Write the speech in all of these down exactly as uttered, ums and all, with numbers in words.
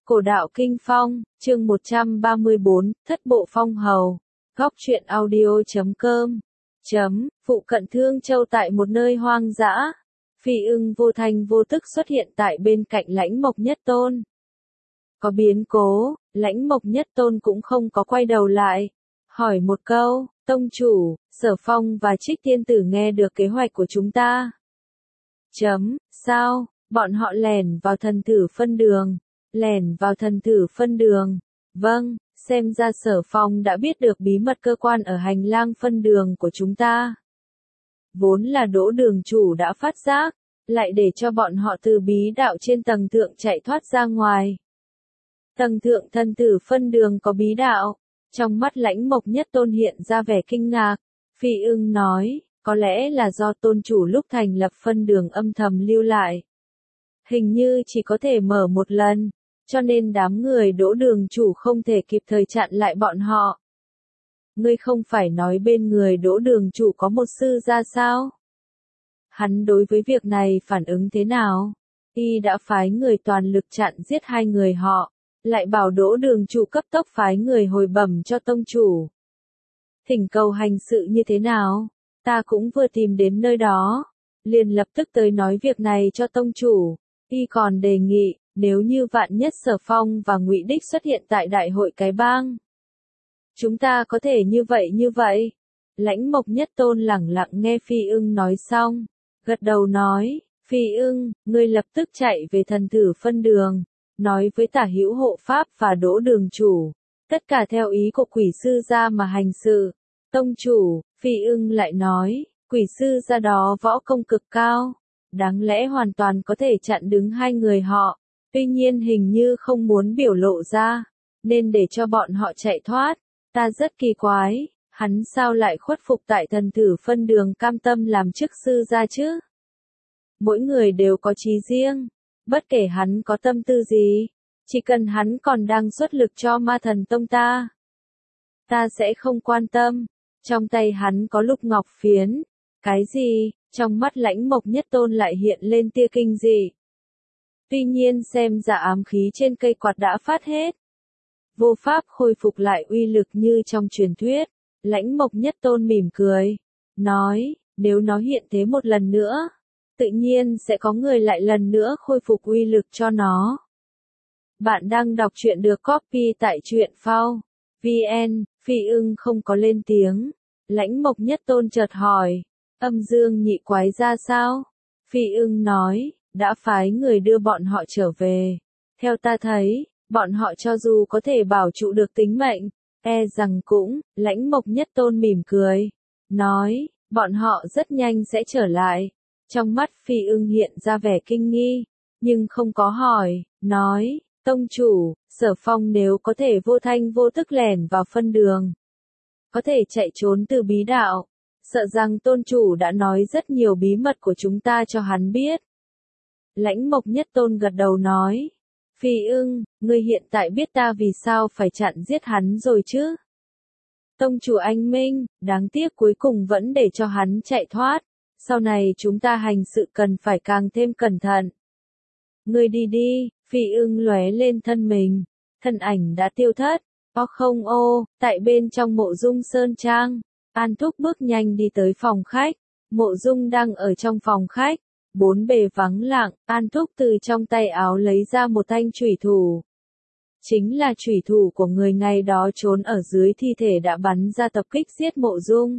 Cổ đạo Kinh Phong, chương một trăm ba mươi bốn, Thất Bộ Phong Hầu. Góc truyện audio chấm com. Chấm, phụ cận Thương Châu tại một nơi hoang dã. Phi Ưng vô thanh vô tức xuất hiện tại bên cạnh Lãnh Mộc Nhất Tôn. Có biến cố, Lãnh Mộc Nhất Tôn cũng không có quay đầu lại. Hỏi một câu, tông chủ, Sở Phong và Trích Tiên Tử nghe được kế hoạch của chúng ta. Chấm, sao, bọn họ lẻn vào thần tử phân đường. Lẻn vào thần tử phân đường. Vâng, xem ra Sở Phong đã biết được bí mật cơ quan ở hành lang phân đường của chúng ta. Vốn là Đỗ đường chủ đã phát giác, lại để cho bọn họ từ bí đạo trên tầng thượng chạy thoát ra ngoài. Tầng thượng thần tử phân đường có bí đạo. Trong mắt Lãnh Mộc Nhất Tôn hiện ra vẻ kinh ngạc. Phi Ưng nói, có lẽ là do tôn chủ lúc thành lập phân đường âm thầm lưu lại. Hình như chỉ có thể mở một lần, cho nên đám người Đỗ đường chủ không thể kịp thời chặn lại bọn họ. Ngươi không phải nói bên người Đỗ đường chủ có một sư gia sao? Hắn đối với việc này phản ứng thế nào? Y đã phái người toàn lực chặn giết hai người họ, lại bảo Đỗ đường chủ cấp tốc phái người hồi bẩm cho tông chủ. Thỉnh cầu hành sự như thế nào? Ta cũng vừa tìm đến nơi đó, liền lập tức tới nói việc này cho tông chủ. Y còn đề nghị, nếu như vạn nhất Sở Phong và Ngụy Đích xuất hiện tại đại hội cái bang, chúng ta có thể như vậy như vậy. Lãnh Mộc Nhất Tôn lẳng lặng nghe Phi Ưng nói xong, gật đầu nói, Phi Ưng, ngươi lập tức chạy về thần tử phân đường, nói với Tả Hữu hộ pháp và Đỗ đường chủ, tất cả theo ý của quỷ sư gia mà hành sự. Tông chủ, Phi Ưng lại nói, quỷ sư gia đó võ công cực cao, đáng lẽ hoàn toàn có thể chặn đứng hai người họ, tuy nhiên hình như không muốn biểu lộ ra, nên để cho bọn họ chạy thoát. Ta rất kỳ quái, hắn sao lại khuất phục tại thần tử phân đường cam tâm làm chức sư gia chứ? Mỗi người đều có chí riêng, bất kể hắn có tâm tư gì, chỉ cần hắn còn đang xuất lực cho ma thần tông ta, ta sẽ không quan tâm. Trong tay hắn có lục ngọc phiến. Cái gì? Trong mắt Lãnh Mộc Nhất Tôn lại hiện lên tia kinh dị. Tuy nhiên xem ra ám khí trên cây quạt đã phát hết, vô pháp khôi phục lại uy lực như trong truyền thuyết. Lãnh Mộc Nhất Tôn mỉm cười, nói, nếu nó hiện thế một lần nữa, tự nhiên sẽ có người lại lần nữa khôi phục uy lực cho nó. Bạn đang đọc truyện được copy tại truyện phao chấm vn. Phi Ưng không có lên tiếng. Lãnh Mộc Nhất Tôn chợt hỏi, Âm Dương nhị quái ra sao? Phi Ưng nói, đã phái người đưa bọn họ trở về. Theo ta thấy, bọn họ cho dù có thể bảo trụ được tính mệnh, e rằng cũng. Lãnh Mộc Nhất Tôn mỉm cười, nói, bọn họ rất nhanh sẽ trở lại. Trong mắt Phi Ưng hiện ra vẻ kinh nghi, nhưng không có hỏi, nói, tông chủ, Sở Phong nếu có thể vô thanh vô tức lẻn vào phân đường, có thể chạy trốn từ bí đạo, sợ rằng tôn chủ đã nói rất nhiều bí mật của chúng ta cho hắn biết. Lãnh Mộc Nhất Tôn gật đầu nói, Phi Ưng, ngươi hiện tại biết ta vì sao phải chặn giết hắn rồi chứ? Tông chủ anh minh, đáng tiếc cuối cùng vẫn để cho hắn chạy thoát, sau này chúng ta hành sự cần phải càng thêm cẩn thận. Ngươi đi đi. Phi Ưng lóe lên thân mình, thân ảnh đã tiêu thất. O không ô, tại bên trong Mộ Dung Sơn Trang, An Thúc bước nhanh đi tới phòng khách. Mộ Dung đang ở trong phòng khách, bốn bề vắng lặng. An Thúc từ trong tay áo lấy ra một thanh chủy thủ, chính là chủy thủ của người ngày đó trốn ở dưới thi thể đã bắn ra tập kích giết Mộ Dung.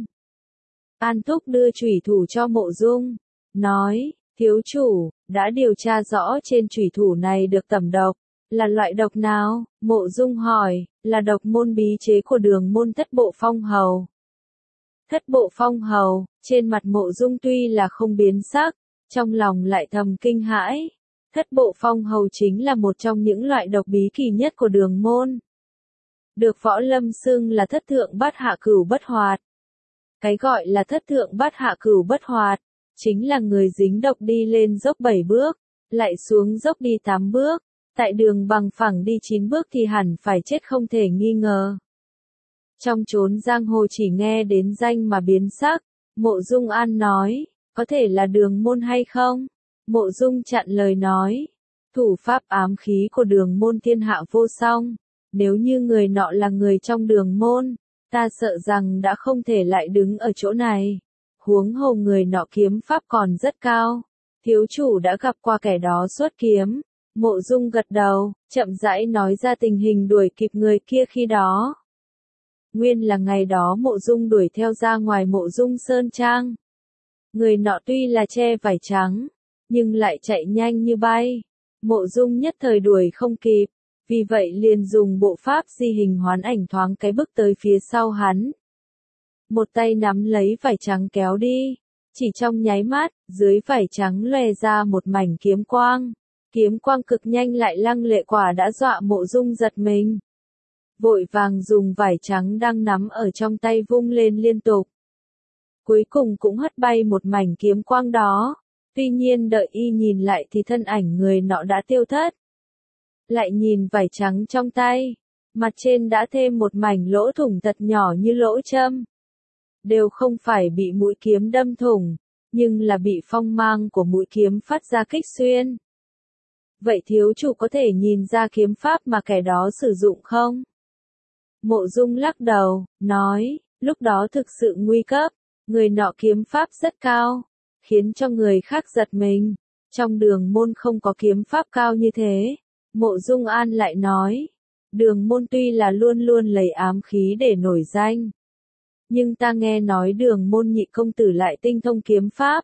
An Thúc đưa chủy thủ cho Mộ Dung, nói, thiếu chủ, đã điều tra rõ trên chủy thủ này được tẩm độc, là loại độc nào? Mộ Dung hỏi, là độc môn bí chế của đường môn Thất Bộ Phong Hầu. Thất Bộ Phong Hầu, trên mặt Mộ Dung tuy là không biến sắc, trong lòng lại thầm kinh hãi. Thất Bộ Phong Hầu chính là một trong những loại độc bí kỳ nhất của đường môn, được võ lâm xưng là thất thượng bát hạ cửu bất hoạt. Cái gọi là thất thượng bát hạ cửu bất hoạt, chính là người dính độc đi lên dốc bảy bước, lại xuống dốc đi tám bước, tại đường bằng phẳng đi chín bước thì hẳn phải chết không thể nghi ngờ. Trong chốn giang hồ chỉ nghe đến danh mà biến sắc. Mộ Dung An nói, có thể là đường môn hay không? Mộ Dung chặn lời nói, Thủ pháp ám khí của đường môn thiên hạ vô song. Nếu như người nọ là người trong đường môn, ta sợ rằng đã không thể lại đứng ở chỗ này. Huống hồ người nọ kiếm pháp còn rất cao. Thiếu chủ đã gặp qua kẻ đó xuất kiếm. Mộ Dung gật đầu, chậm rãi nói ra tình hình đuổi kịp người kia khi đó. Nguyên là ngày đó Mộ Dung đuổi theo ra ngoài Mộ Dung Sơn Trang. Người nọ tuy là che vải trắng, nhưng lại chạy nhanh như bay. Mộ Dung nhất thời đuổi không kịp, vì vậy liền dùng bộ pháp di hình hoán ảnh thoáng cái bước tới phía sau hắn. Một tay nắm lấy vải trắng kéo đi, chỉ trong nháy mắt, dưới vải trắng lòe ra một mảnh kiếm quang. Kiếm quang cực nhanh lại lăng lệ quả đã dọa Mộ Dung giật mình. Vội vàng dùng vải trắng đang nắm ở trong tay vung lên liên tục. Cuối cùng cũng hất bay một mảnh kiếm quang đó. Tuy nhiên đợi y nhìn lại thì thân ảnh người nọ đã tiêu thất. Lại nhìn vải trắng trong tay, mặt trên đã thêm một mảnh lỗ thủng thật nhỏ như lỗ châm. Đều không phải bị mũi kiếm đâm thủng, nhưng là bị phong mang của mũi kiếm phát ra kích xuyên. Vậy thiếu chủ có thể nhìn ra kiếm pháp mà kẻ đó sử dụng không? Mộ Dung lắc đầu, nói, lúc đó thực sự nguy cấp, người nọ kiếm pháp rất cao, khiến cho người khác giật mình. Trong đường môn không có kiếm pháp cao như thế. Mộ Dung An lại nói, đường môn tuy là luôn luôn lấy ám khí để nổi danh. Nhưng ta nghe nói đường môn nhị công tử lại tinh thông kiếm pháp.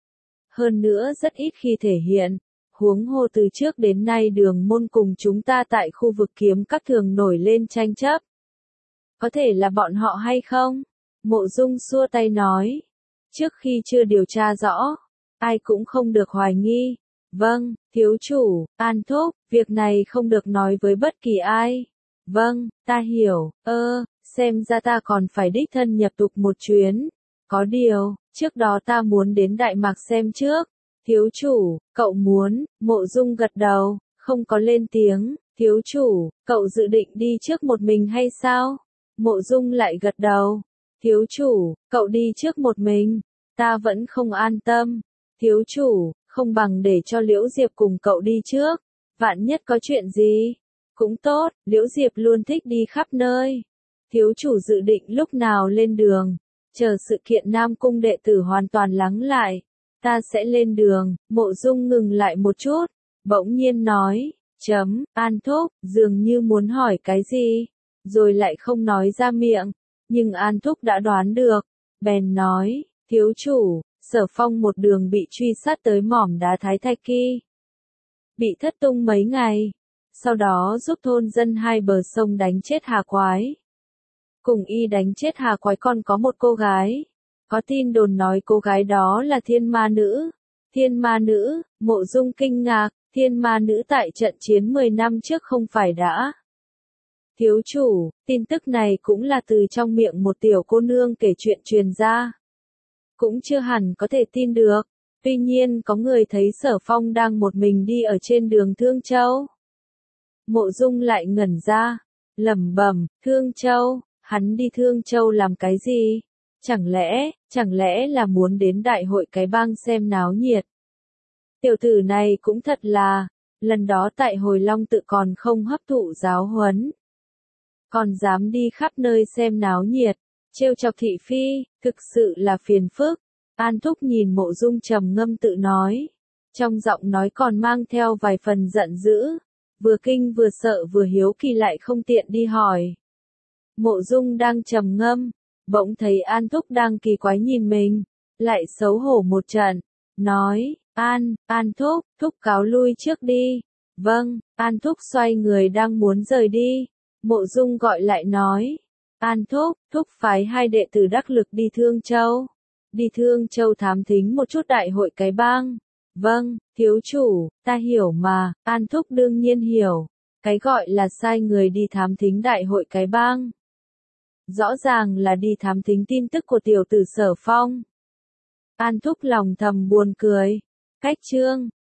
Hơn nữa rất ít khi thể hiện. Huống hồ từ trước đến nay đường môn cùng chúng ta tại khu vực kiếm các thường nổi lên tranh chấp. Có thể là bọn họ hay không? Mộ Dung xua tay nói. Trước khi chưa điều tra rõ, ai cũng không được hoài nghi. Vâng, thiếu chủ, An thúc, việc này không được nói với bất kỳ ai. Vâng, ta hiểu, ơ, xem ra ta còn phải đích thân nhập tục một chuyến. Có điều, trước đó ta muốn đến Đại Mạc xem trước. Thiếu chủ, cậu muốn, Mộ Dung gật đầu, không có lên tiếng. Thiếu chủ, cậu dự định đi trước một mình hay sao? Mộ Dung lại gật đầu. Thiếu chủ, cậu đi trước một mình, ta vẫn không an tâm. Thiếu chủ, không bằng để cho Liễu Diệp cùng cậu đi trước. Vạn nhất có chuyện gì? Cũng tốt, Liễu Diệp luôn thích đi khắp nơi. Thiếu chủ dự định lúc nào lên đường? Chờ sự kiện Nam Cung đệ tử hoàn toàn lắng lại, ta sẽ lên đường. Mộ Dung ngừng lại một chút, bỗng nhiên nói, chấm, An thúc, dường như muốn hỏi cái gì, rồi lại không nói ra miệng, nhưng An thúc đã đoán được, bèn nói, thiếu chủ, Sở Phong một đường bị truy sát tới mỏm đá Thái Thạch Kỳ, bị thất tung mấy ngày, sau đó giúp thôn dân hai bờ sông đánh chết Hà Quái. Cùng y đánh chết Hà Quái còn có một cô gái. Có tin đồn nói cô gái đó là Thiên Ma Nữ. Thiên Ma Nữ, Mộ Dung kinh ngạc, Thiên Ma Nữ tại trận chiến mười năm trước không phải đã. Thiếu chủ, tin tức này cũng là từ trong miệng một tiểu cô nương kể chuyện truyền ra. Cũng chưa hẳn có thể tin được. Tuy nhiên có người thấy Sở Phong đang một mình đi ở trên đường Thương Châu. Mộ Dung lại ngẩn ra, lẩm bẩm, Thương Châu, hắn đi Thương Châu làm cái gì? Chẳng lẽ, chẳng lẽ là muốn đến đại hội cái bang xem náo nhiệt? Tiểu tử này cũng thật là, lần đó tại Hồi Long tự còn không hấp thụ giáo huấn. Còn dám đi khắp nơi xem náo nhiệt, trêu chọc thị phi, thực sự là phiền phức. An thúc nhìn Mộ Dung trầm ngâm tự nói. Trong giọng nói còn mang theo vài phần giận dữ. Vừa kinh vừa sợ vừa hiếu kỳ lại không tiện đi hỏi. Mộ Dung đang trầm ngâm, bỗng thấy An thúc đang kỳ quái nhìn mình, lại xấu hổ một trận, nói, An, An thúc, thúc cáo lui trước đi. Vâng, An thúc xoay người đang muốn rời đi. Mộ Dung gọi lại nói, An thúc, thúc phái hai đệ tử đắc lực đi Thương Châu. Đi Thương Châu thám thính một chút đại hội cái bang. Vâng, thiếu chủ, ta hiểu mà. An thúc đương nhiên hiểu. Cái gọi là sai người đi thám thính đại hội cái bang. Rõ ràng là đi thám thính tin tức của tiểu tử Sở Phong. An thúc lòng thầm buồn cười. Cách chương